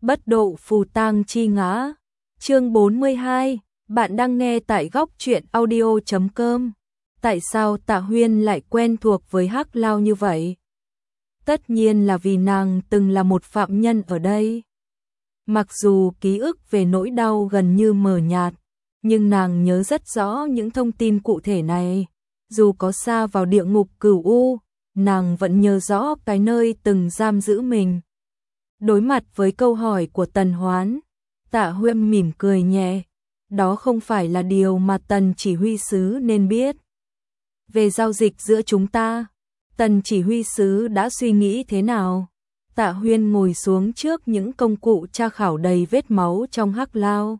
Bất độ phù tang chi ngã. Chương 42, bạn đang nghe tại góc truyện audio.com. Tại sao Tạ Huyên lại quen thuộc với Hắc Lao như vậy? Tất nhiên là vì nàng từng là một phạm nhân ở đây. Mặc dù ký ức về nỗi đau gần như mờ nhạt, nhưng nàng nhớ rất rõ những thông tin cụ thể này. Dù có xa vào địa ngục Cửu U, nàng vẫn nhớ rõ cái nơi từng giam giữ mình. Đối mặt với câu hỏi của Tần Hoán, Tạ Huyên mỉm cười nhẹ. Đó không phải là điều mà Tần chỉ huy sứ nên biết. Về giao dịch giữa chúng ta, Tần chỉ huy sứ đã suy nghĩ thế nào? Tạ Huyên ngồi xuống trước những công cụ tra khảo đầy vết máu trong Hắc Lao.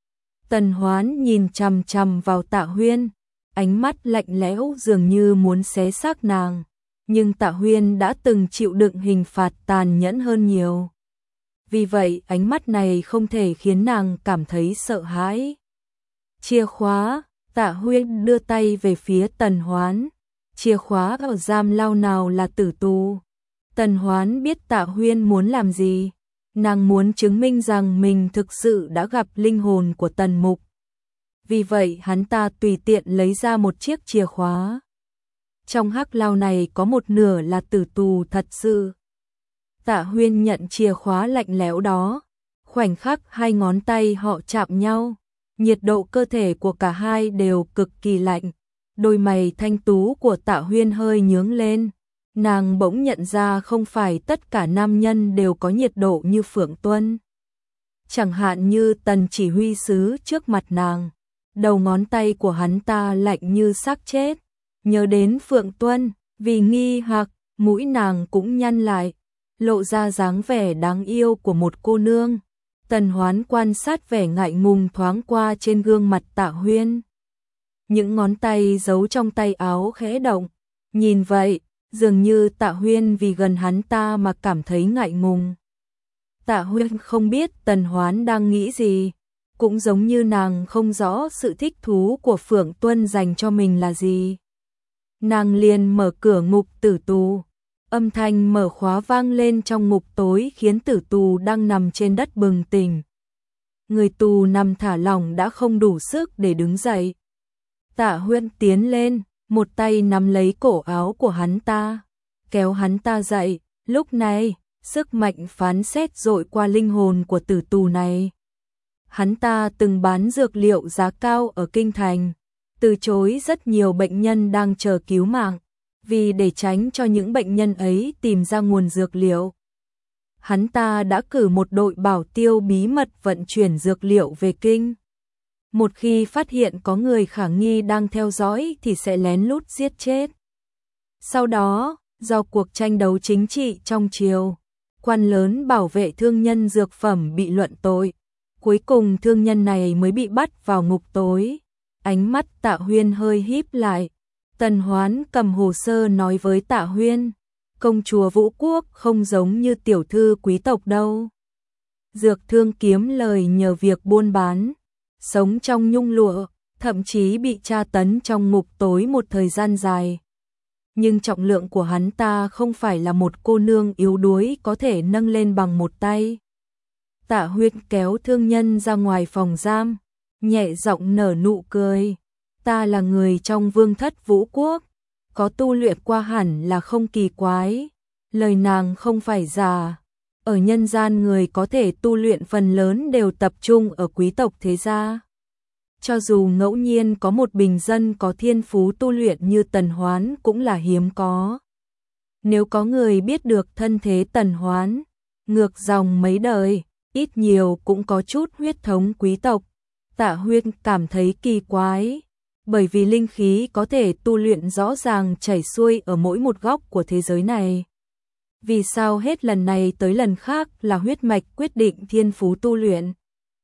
Tần Hoán nhìn chằm chằm vào Tạ Huyên, ánh mắt lạnh lẽo dường như muốn xé xác nàng. Nhưng Tạ Huyên đã từng chịu đựng hình phạt tàn nhẫn hơn nhiều. Vì vậy ánh mắt này không thể khiến nàng cảm thấy sợ hãi. Chìa khóa, Tạ Huyên đưa tay về phía Tần Hoán. Chìa khóa ở giam lao nào là tử tù. Tần Hoán biết Tạ Huyên muốn làm gì. Nàng muốn chứng minh rằng mình thực sự đã gặp linh hồn của Tần Mục. Vì vậy hắn ta tùy tiện lấy ra một chiếc chìa khóa. Trong Hắc Lao này có một nửa là tử tù thật sự. Tạ Huyên nhận chìa khóa lạnh lẽo đó. Khoảnh khắc hai ngón tay họ chạm nhau, nhiệt độ cơ thể của cả hai đều cực kỳ lạnh. Đôi mày thanh tú của Tạ Huyên hơi nhướng lên. Nàng bỗng nhận ra không phải tất cả nam nhân đều có nhiệt độ như Phượng Tuân. Chẳng hạn như Tần chỉ huy sứ trước mặt nàng, đầu ngón tay của hắn ta lạnh như xác chết. Nhớ đến Phượng Tuân, vì nghi hoặc, mũi nàng cũng nhăn lại, lộ ra dáng vẻ đáng yêu của một cô nương. Tần Hoán quan sát vẻ ngại ngùng thoáng qua trên gương mặt Tạ Huyên. Những ngón tay giấu trong tay áo khẽ động. Nhìn vậy, dường như Tạ Huyên vì gần hắn ta mà cảm thấy ngại ngùng. Tạ Huyên không biết Tần Hoán đang nghĩ gì, cũng giống như nàng không rõ sự thích thú của Phượng Tuân dành cho mình là gì. Nàng liền mở cửa ngục tử tù. Âm thanh mở khóa vang lên trong ngục tối khiến tử tù đang nằm trên đất bừng tỉnh. Người tù nằm thả lỏng đã không đủ sức để đứng dậy. Tạ Huyên tiến lên, một tay nắm lấy cổ áo của hắn ta, kéo hắn ta dậy. Lúc này, sức mạnh phán xét dội qua linh hồn của tử tù này. Hắn ta từng bán dược liệu giá cao ở Kinh Thành, từ chối rất nhiều bệnh nhân đang chờ cứu mạng. Vì để tránh cho những bệnh nhân ấy tìm ra nguồn dược liệu, hắn ta đã cử một đội bảo tiêu bí mật vận chuyển dược liệu về kinh. Một khi phát hiện có người khả nghi đang theo dõi thì sẽ lén lút giết chết. Sau đó, do cuộc tranh đấu chính trị trong triều, quan lớn bảo vệ thương nhân dược phẩm bị luận tội. Cuối cùng thương nhân này mới bị bắt vào ngục tối. Ánh mắt Tạ Huyên hơi híp lại. Tần Hoán cầm hồ sơ nói với Tạ Huyên, công chúa Vũ Quốc không giống như tiểu thư quý tộc đâu. Dược thương kiếm lời nhờ việc buôn bán, sống trong nhung lụa, thậm chí bị tra tấn trong ngục tối một thời gian dài. Nhưng trọng lượng của hắn ta không phải là một cô nương yếu đuối có thể nâng lên bằng một tay. Tạ Huyên kéo thương nhân ra ngoài phòng giam, nhẹ giọng nở nụ cười. Ta là người trong vương thất Vũ Quốc, có tu luyện qua hẳn là không kỳ quái. Lời nàng không phải giả. Ở nhân gian người có thể tu luyện phần lớn đều tập trung ở quý tộc thế gia. Cho dù ngẫu nhiên có một bình dân có thiên phú tu luyện như Tần Hoán cũng là hiếm có. Nếu có người biết được thân thế Tần Hoán, ngược dòng mấy đời, ít nhiều cũng có chút huyết thống quý tộc. Tạ Huyên cảm thấy kỳ quái. Bởi vì linh khí có thể tu luyện rõ ràng chảy xuôi ở mỗi một góc của thế giới này. Vì sao hết lần này tới lần khác là huyết mạch quyết định thiên phú tu luyện?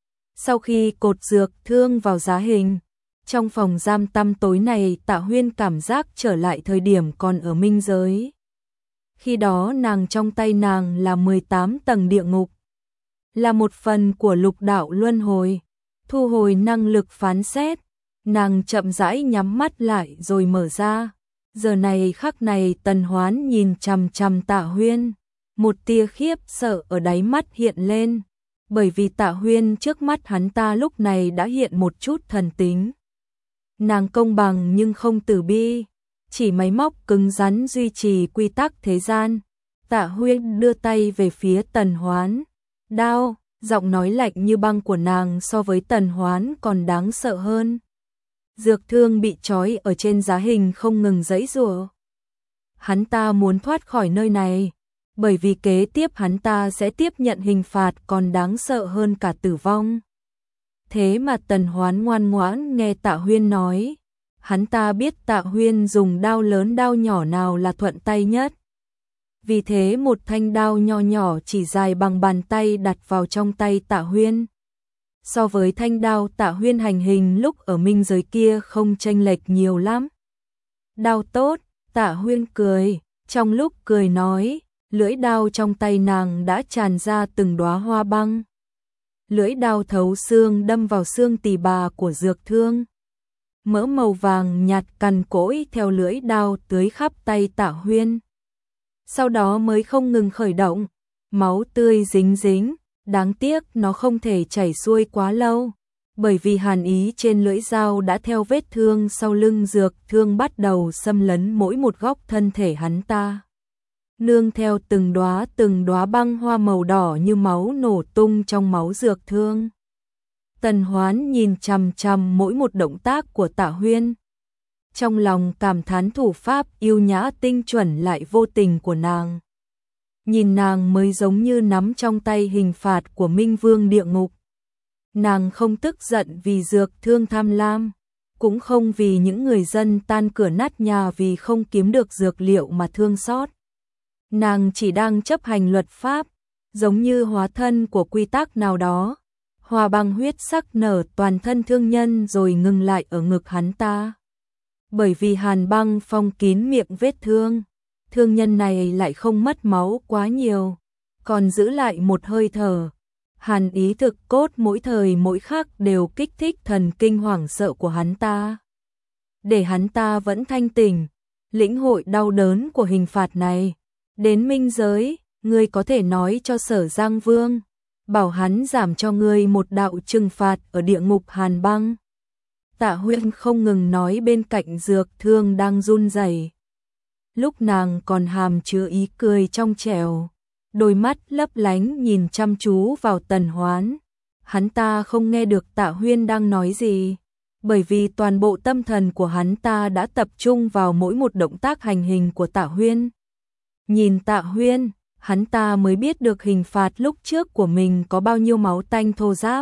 Sau khi cột dược thương vào giá hình, trong phòng giam tăm tối này Tạ Huyên cảm giác trở lại thời điểm còn ở minh giới. Khi đó nàng trong tay nàng là 18 tầng địa ngục, là một phần của lục đạo luân hồi, thu hồi năng lực phán xét. Nàng chậm rãi nhắm mắt lại rồi mở ra. Giờ này khắc này Tần Hoán nhìn chằm chằm Tạ Huyên. Một tia khiếp sợ ở đáy mắt hiện lên. bởi vì Tạ Huyên trước mắt hắn ta lúc này đã hiện một chút thần tính. Nàng công bằng nhưng không từ bi, chỉ máy móc cứng rắn duy trì quy tắc thế gian. Tạ Huyên đưa tay về phía Tần Hoán. Đao, giọng nói lạnh như băng của nàng so với Tần Hoán còn đáng sợ hơn. Dược Thương bị trói ở trên giá hình không ngừng giãy giụa. Hắn ta muốn thoát khỏi nơi này, bởi vì kế tiếp hắn ta sẽ tiếp nhận hình phạt còn đáng sợ hơn cả tử vong. Thế mà Tần Hoán ngoan ngoãn nghe Tạ Huyên nói. Hắn ta biết Tạ Huyên dùng đao lớn đao nhỏ nào là thuận tay nhất. Vì thế một thanh đao nho nhỏ chỉ dài bằng bàn tay đặt vào trong tay Tạ Huyên. So với thanh đao Tạ Huyên hành hình lúc ở minh giới kia không chênh lệch nhiều lắm. Đao tốt, Tạ Huyên cười, trong lúc cười nói, lưỡi đao trong tay nàng đã tràn ra từng đóa hoa băng. Lưỡi đao thấu xương đâm vào xương tỳ bà của Dược Thương. Mỡ màu vàng nhạt cằn cỗi theo lưỡi đao tưới khắp tay Tạ Huyên. Sau đó mới không ngừng khởi động, máu tươi dính dính, đáng tiếc nó không thể chảy xuôi quá lâu, bởi vì hàn ý trên lưỡi dao đã theo vết thương sau lưng Dược Thương bắt đầu xâm lấn mỗi một góc thân thể hắn ta. Nương theo từng đóa băng hoa màu đỏ như máu nổ tung trong máu Dược Thương. Tần Hoán nhìn chằm chằm mỗi một động tác của Tạ Huyên. Trong lòng cảm thán thủ pháp yêu nhã tinh chuẩn lại vô tình của nàng. Nhìn nàng mới giống như nắm trong tay hình phạt của Minh Vương địa ngục. Nàng không tức giận vì Dược Thương tham lam, cũng không vì những người dân tan cửa nát nhà vì không kiếm được dược liệu mà thương xót. Nàng chỉ đang chấp hành luật pháp, giống như hóa thân của quy tắc nào đó. Hoa băng huyết sắc nở toàn thân thương nhân rồi ngừng lại ở ngực hắn ta. Bởi vì hàn băng phong kín miệng vết thương, thương nhân này lại không mất máu quá nhiều, còn giữ lại một hơi thở. Hàn ý thực cốt mỗi thời mỗi khắc đều kích thích thần kinh hoảng sợ của hắn ta. Để hắn ta vẫn thanh tỉnh, lĩnh hội đau đớn của hình phạt này. Đến minh giới, ngươi có thể nói cho Sở Giang Vương, bảo hắn giảm cho ngươi một đạo trừng phạt ở địa ngục hàn băng. Tạ Huyên không ngừng nói bên cạnh Dược Thương đang run rẩy. Lúc nàng còn hàm chứa ý cười trong trẻo, đôi mắt lấp lánh nhìn chăm chú vào Tần Hoán. Hắn ta không nghe được Tạ Huyên đang nói gì, bởi vì toàn bộ tâm thần của hắn ta đã tập trung vào mỗi một động tác hành hình của Tạ Huyên. Nhìn Tạ Huyên, hắn ta mới biết được hình phạt lúc trước của mình có bao nhiêu máu tanh thô ráp.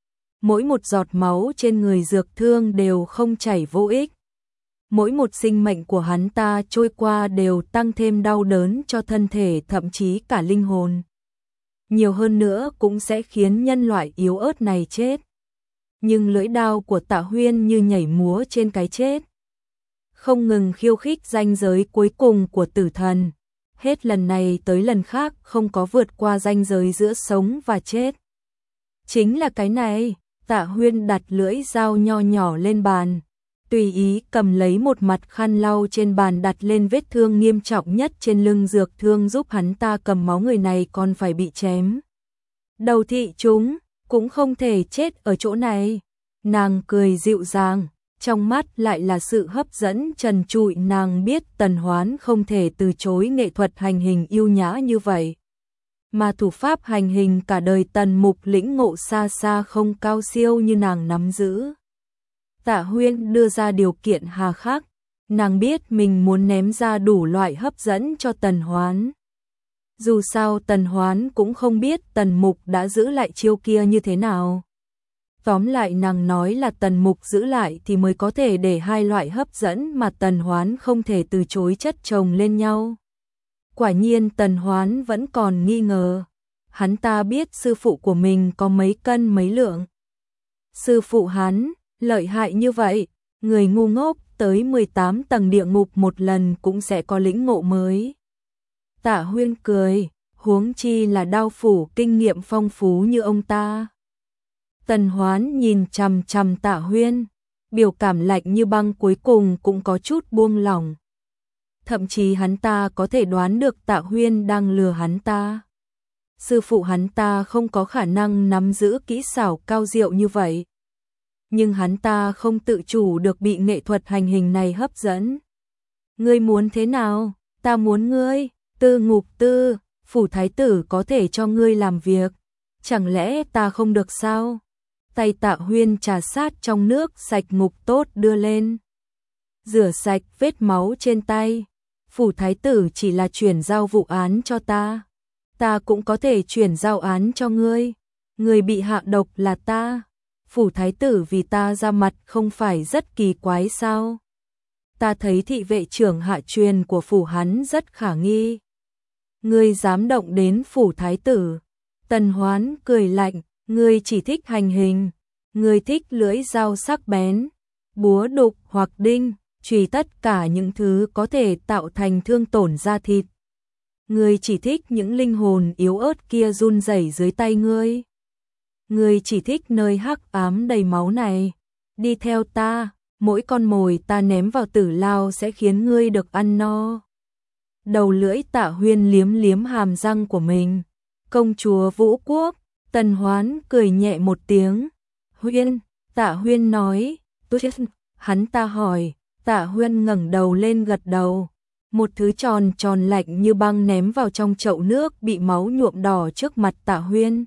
Mỗi một giọt máu trên người Dược Thương đều không chảy vô ích. Mỗi một sinh mệnh của hắn ta trôi qua đều tăng thêm đau đớn cho thân thể, thậm chí cả linh hồn. Nhiều hơn nữa cũng sẽ khiến nhân loại yếu ớt này chết. Nhưng lưỡi đao của Tạ Huyên như nhảy múa trên cái chết, không ngừng khiêu khích ranh giới cuối cùng của tử thần. Hết lần này tới lần khác không có vượt qua ranh giới giữa sống và chết. Chính là cái này. Tạ Huyên đặt lưỡi dao nho nhỏ lên bàn, tùy ý cầm lấy một mặt khăn lau trên bàn đặt lên vết thương nghiêm trọng nhất trên lưng Dược Thương, giúp hắn ta cầm máu. Người này còn phải bị chém đầu thị chúng, cũng không thể chết ở chỗ này. Nàng cười dịu dàng, trong mắt lại là sự hấp dẫn trần trụi. Nàng biết Tần Hoán không thể từ chối nghệ thuật hành hình yêu nhã như vậy. Mà thủ pháp hành hình cả đời Tần Mục lĩnh ngộ xa xa không cao siêu như nàng nắm giữ. Tạ Huyên đưa ra điều kiện hà khắc, nàng biết mình muốn ném ra đủ loại hấp dẫn cho Tần Hoán. Dù sao Tần Hoán cũng không biết Tần Mục đã giữ lại chiêu kia như thế nào. Tóm lại nàng nói là Tần Mục giữ lại thì mới có thể để hai loại hấp dẫn mà Tần Hoán không thể từ chối chất chồng lên nhau. Quả nhiên Tần Hoán vẫn còn nghi ngờ. Hắn ta biết sư phụ của mình có mấy cân mấy lượng. Sư phụ hắn lợi hại như vậy, người ngu ngốc tới 18 tầng địa ngục một lần cũng sẽ có lĩnh ngộ mới. Tạ Huyên cười, huống chi là đao phủ kinh nghiệm phong phú như ông ta. Tần Hoán nhìn chằm chằm Tạ Huyên, biểu cảm lạnh như băng cuối cùng cũng có chút buông lỏng. Thậm chí hắn ta có thể đoán được Tạ Huyên đang lừa hắn ta. sư phụ hắn ta không có khả năng nắm giữ kỹ xảo cao diệu như vậy. Nhưng hắn ta không tự chủ được bị nghệ thuật hành hình này hấp dẫn. Ngươi muốn thế nào? Ta muốn ngươi. Tư Ngục Tư, phủ thái tử có thể cho ngươi làm việc. Chẳng lẽ ta không được sao? Tay Tạ Huyên trà sát trong nước sạch Ngục Tốt đưa lên. Rửa sạch vết máu trên tay. Phủ thái tử chỉ là chuyển giao vụ án cho ta. Ta cũng có thể chuyển giao án cho ngươi. Người bị hạ độc là ta. Phủ thái tử vì ta ra mặt không phải rất kỳ quái sao? Ta thấy thị vệ trưởng hạ truyền của phủ hắn rất khả nghi. Ngươi dám động đến phủ thái tử? Tần Hoán cười lạnh, ngươi chỉ thích hành hình, ngươi thích lưỡi dao sắc bén, búa đục hoặc đinh, chùy tất cả những thứ có thể tạo thành thương tổn da thịt. Ngươi chỉ thích những linh hồn yếu ớt kia run rẩy dưới tay ngươi. Ngươi chỉ thích nơi hắc ám đầy máu này. Đi theo ta, mỗi con mồi ta ném vào tử lao sẽ khiến ngươi được ăn no. Đầu lưỡi Tạ Huyên liếm liếm hàm răng của mình. Công chúa Vũ Quốc, Tần Hoán cười nhẹ một tiếng. Huyên, Tạ Huyên nói, tốt. Hắn ta hỏi, Tạ Huyên ngẩng đầu lên gật đầu. Một thứ tròn tròn lạnh như băng ném vào trong chậu nước bị máu nhuộm đỏ trước mặt Tạ Huyên.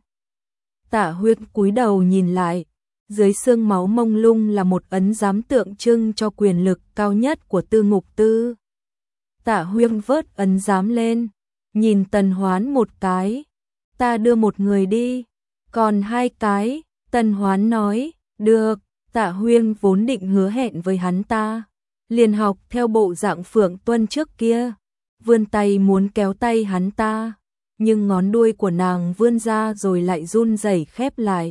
Tạ Huyên cúi đầu nhìn lại, dưới xương máu mông lung là một ấn giám tượng trưng cho quyền lực cao nhất của Tư Ngục Tư. Tạ Huyên vớt ấn giám lên, nhìn Tần Hoán một cái. Ta đưa một người đi, còn hai cái, Tần Hoán nói, được. Tạ Huyên vốn định hứa hẹn với hắn ta, liền học theo bộ dạng Phượng Tuân trước kia, vươn tay muốn kéo tay hắn ta, nhưng ngón đuôi của nàng vươn ra rồi lại run rẩy khép lại.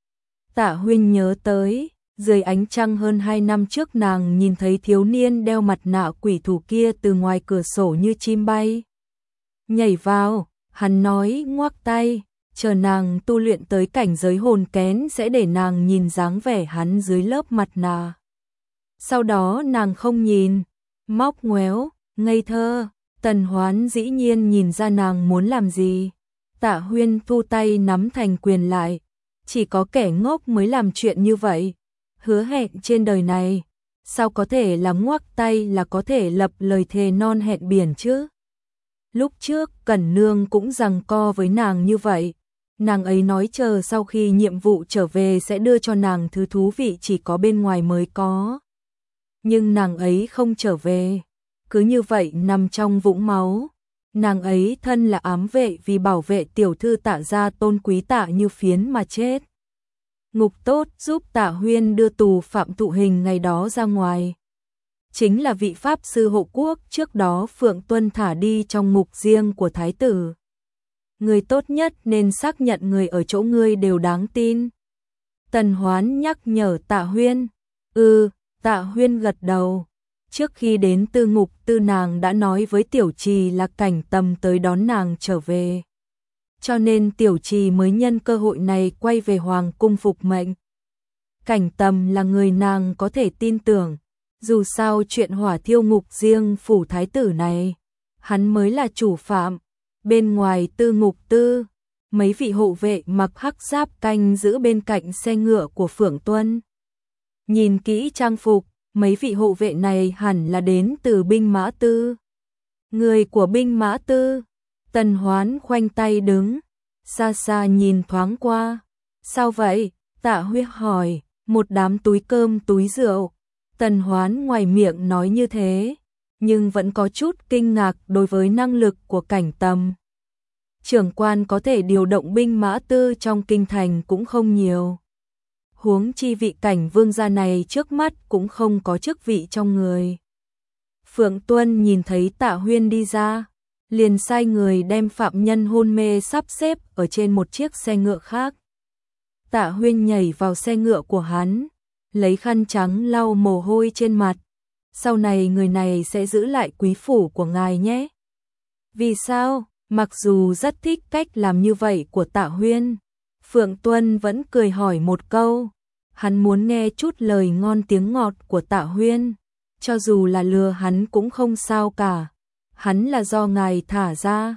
Tạ Huyên nhớ tới, dưới ánh trăng hơn 2 năm trước nàng nhìn thấy thiếu niên đeo mặt nạ quỷ thủ kia từ ngoài cửa sổ như chim bay. Nhảy vào, hắn nói ngoắc tay, chờ nàng tu luyện tới cảnh giới hồn kén sẽ để nàng nhìn dáng vẻ hắn dưới lớp mặt nạ. Sau đó nàng không nhìn, móc ngoéo, ngây thơ. Tần Hoán dĩ nhiên nhìn ra nàng muốn làm gì. Tạ Huyên thu tay nắm thành quyền lại. Chỉ có kẻ ngốc mới làm chuyện như vậy. Hứa hẹn trên đời này, sao có thể là ngoắc tay là có thể lập lời thề non hẹn biển chứ? Lúc trước Cẩn Nương cũng giằng co với nàng như vậy. Nàng ấy nói chờ sau khi nhiệm vụ trở về sẽ đưa cho nàng thứ thú vị chỉ có bên ngoài mới có. Nhưng nàng ấy không trở về. Cứ như vậy nằm trong vũng máu. Nàng ấy thân là ám vệ vì bảo vệ tiểu thư Tạ gia tôn quý Tạ Như Phiến mà chết. Ngục Tốt giúp Tạ Huyên đưa tù phạm thụ hình ngày đó ra ngoài. Chính là vị pháp sư hộ quốc trước đó Phượng Tuân thả đi trong ngục riêng của thái tử. Người tốt nhất nên xác nhận người ở chỗ ngươi đều đáng tin. Tần Hoán nhắc nhở Tạ Huyên. Tạ Huyên gật đầu. Trước khi đến Tư Ngục Tư nàng đã nói với Tiểu Trì là Cảnh Tầm tới đón nàng trở về. Cho nên Tiểu Trì mới nhân cơ hội này quay về Hoàng cung phục mệnh. Cảnh Tầm là người nàng có thể tin tưởng. Dù sao chuyện hỏa thiêu ngục riêng phủ thái tử này, hắn mới là chủ phạm. Bên ngoài Tư Ngục Tư, mấy vị hộ vệ mặc hắc giáp canh giữ bên cạnh xe ngựa của Phượng Tuân. Nhìn kỹ trang phục, mấy vị hộ vệ này hẳn là đến từ binh mã tư. Người của binh mã tư. Tần Hoán khoanh tay đứng, xa xa nhìn thoáng qua. Sao vậy? Tạ Huyên hỏi. Một đám túi cơm túi rượu. Tần Hoán ngoài miệng nói như thế, nhưng vẫn có chút kinh ngạc đối với năng lực của Cảnh Tầm. Trưởng quan có thể điều động binh mã tư trong kinh thành cũng không nhiều. Huống chi vị Cảnh vương gia này trước mắt cũng không có chức vị trong người. Phượng Tuân nhìn thấy Tạ Huyên đi ra, liền sai người đem phạm nhân hôn mê sắp xếp ở trên một chiếc xe ngựa khác. Tạ Huyên nhảy vào xe ngựa của hắn, lấy khăn trắng lau mồ hôi trên mặt. Sau này người này sẽ giữ lại quý phủ của ngài nhé. Vì sao? Mặc dù rất thích cách làm như vậy của Tạ Huyên, Phượng Tuân vẫn cười hỏi một câu. Hắn muốn nghe chút lời ngon tiếng ngọt của Tạ Huyên. Cho dù là lừa hắn cũng không sao cả. Hắn là do ngài thả ra.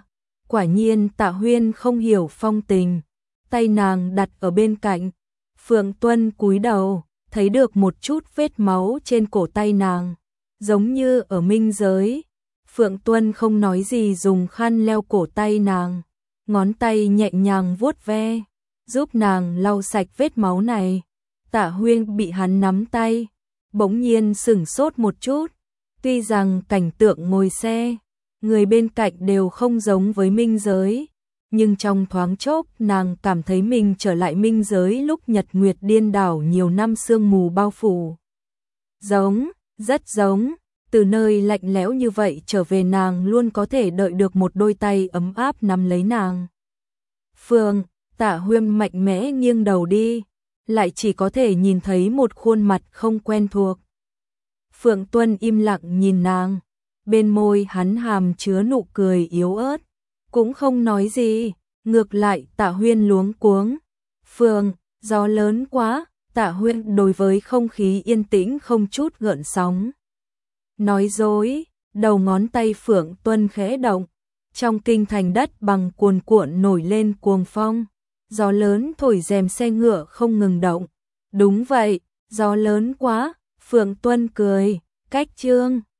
Quả nhiên Tạ Huyên không hiểu phong tình, tay nàng đặt ở bên cạnh. Phượng Tuân cúi đầu, thấy được một chút vết máu trên cổ tay nàng, giống như ở minh giới. Phượng Tuân không nói gì, dùng khăn leo cổ tay nàng, ngón tay nhẹ nhàng vuốt ve, giúp nàng lau sạch vết máu này. Tạ Huyên bị hắn nắm tay, bỗng nhiên sửng sốt một chút. Tuy rằng cảnh tượng ngồi xe, người bên cạnh đều không giống với minh giới, nhưng trong thoáng chốc nàng cảm thấy mình trở lại minh giới lúc nhật nguyệt điên đảo nhiều năm sương mù bao phủ. Giống, rất giống, từ nơi lạnh lẽo như vậy trở về, nàng luôn có thể đợi được một đôi tay ấm áp nắm lấy nàng. Phương, Tạ Huyên mạnh mẽ nghiêng đầu đi, lại chỉ có thể nhìn thấy một khuôn mặt không quen thuộc. Phượng Tuân im lặng nhìn nàng, bên môi hắn hàm chứa nụ cười yếu ớt, cũng không nói gì, ngược lại Tạ Huyên luống cuống. Phương, gió lớn quá. Tạ Huyên đối với không khí yên tĩnh không chút gợn sóng nói dối, đầu ngón tay Phượng Tuân khẽ động, trong kinh thành đất bằng cuồn cuộn nổi lên cuồng phong, gió lớn thổi rèm xe ngựa không ngừng động. Đúng vậy, gió lớn quá. Phượng Tuân cười, cách chương